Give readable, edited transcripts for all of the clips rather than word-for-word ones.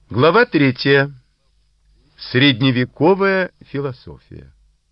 Глава 3. Средневековая философия.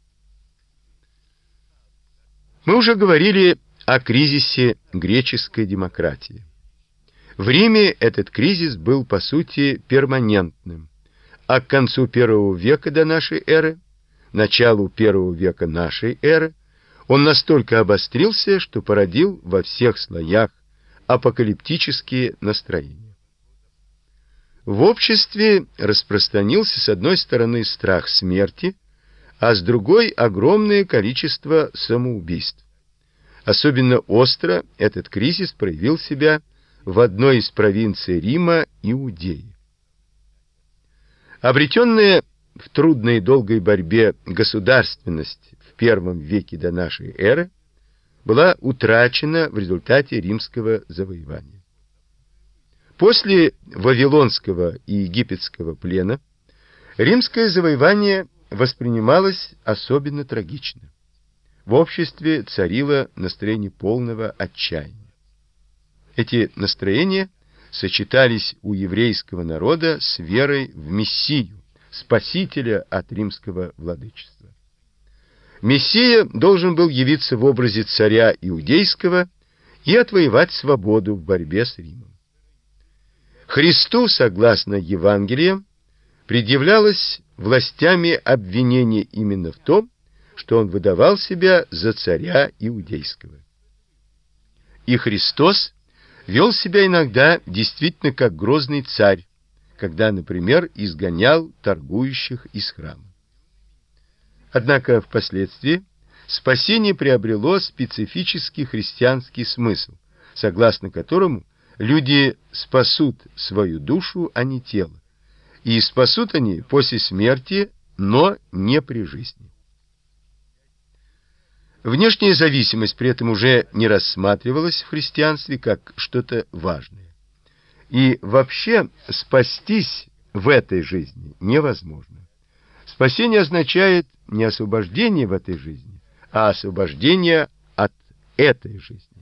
Мы уже говорили о кризисе греческой демократии. В Риме этот кризис был, по сути, перманентным, а к концу I века до нашей эры, началу I века нашей эры, он настолько обострился, что породил во всех слоях апокалиптические настроения. В обществе распространился с одной стороны страх смерти, а с другой огромное количество самоубийств. Особенно остро этот кризис проявил себя в одной из провинций Рима, Иудее. Обретенная в трудной и долгой борьбе государственность в I веке до нашей эры была утрачена в результате римского завоевания. После Вавилонского и Египетского плена римское завоевание воспринималось особенно трагично. В обществе царило настроение полного отчаяния. Эти настроения сочетались у еврейского народа с верой в Мессию, Спасителя от римского владычества. Мессия должен был явиться в образе царя иудейского и отвоевать свободу в борьбе с Римом. Христу, согласно Евангелиям, предъявлялось властями обвинение именно в том, что он выдавал себя за царя иудейского. И Христос вел себя иногда действительно как грозный царь, когда, например, изгонял торгующих из храма. Однако впоследствии спасение приобрело специфический христианский смысл, согласно которому люди спасут свою душу, а не тело. И спасут они после смерти, но не при жизни. Внешняя зависимость при этом уже не рассматривалась в христианстве как что-то важное. И вообще спастись в этой жизни невозможно. Спасение означает не освобождение в этой жизни, а освобождение от этой жизни.